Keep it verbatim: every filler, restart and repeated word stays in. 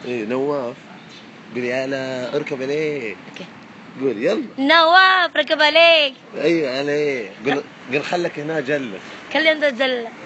ايه نواف. قولي يلا اركب عليه. قول يلا نواف ركب عليك. ايوه عليه. قل قل خلك هنا جلة. خلي عنده جلة.